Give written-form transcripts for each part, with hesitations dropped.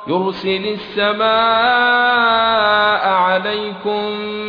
يرسل السماء عليكم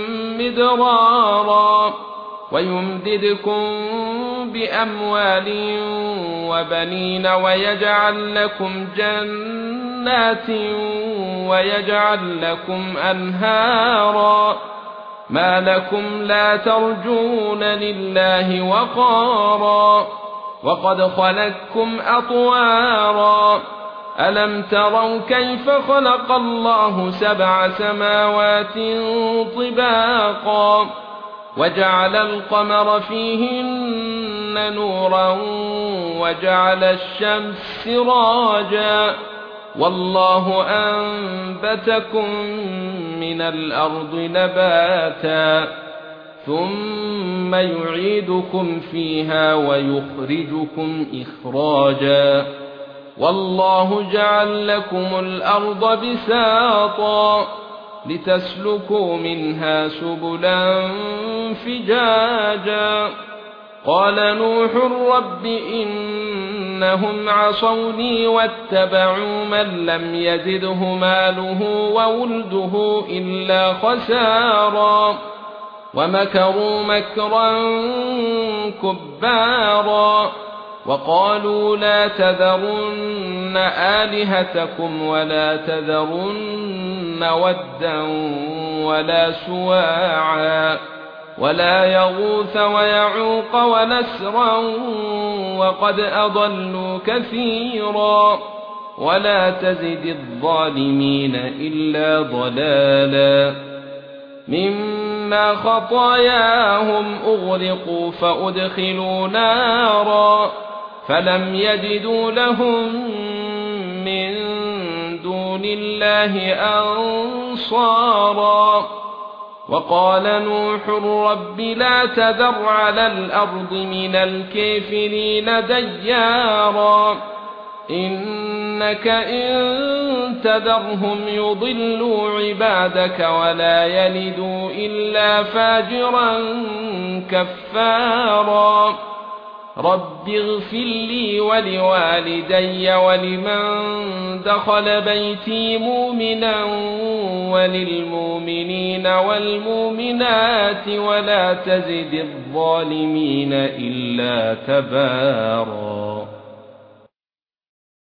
مدرارا ويمددكم بأموال وبنين ويجعل لكم جنات ويجعل لكم أنهارا ما لكم لا ترجون لله وقارا وقد خلقكم أطوارا ألم تروا كيف خلق الله 7 سماوات طباقا وجعل القمر فيهن نورا وجعل الشمس سراجا والله أنبتكم من الأرض نباتا ثم يعيدكم فيها ويخرجكم إخراجا والله جعل لكم الأرض بساطا لتسلكوا منها سبلا فجاجا قال نوح رب إنهم عصوني واتبعوا من لم يزده ماله وولده إلا خسارا ومكروا مكرا كبارا وقالوا لا تذرن آلهتكم ولا تذرن ودا ولا سواعا ولا يغوث ويعوق ونسرا وقد أضلوا كثيرا ولا تزد الظالمين إلا ضلالا مما خطاياهم أغرقوا فأدخلوا نارا فلم يجدوا لهم من دون الله أنصارا وقال نوح رب لا تذر على الأرض من الكافرين ديارا إنك إن تذرهم يضلوا عبادك ولا يلدوا إلا فاجرا كفارا رب اغفر لي ولوالدي ولمن دخل بيتي مؤمنا وللمؤمنين والمؤمنات ولا تزد الظالمين إلا تبارا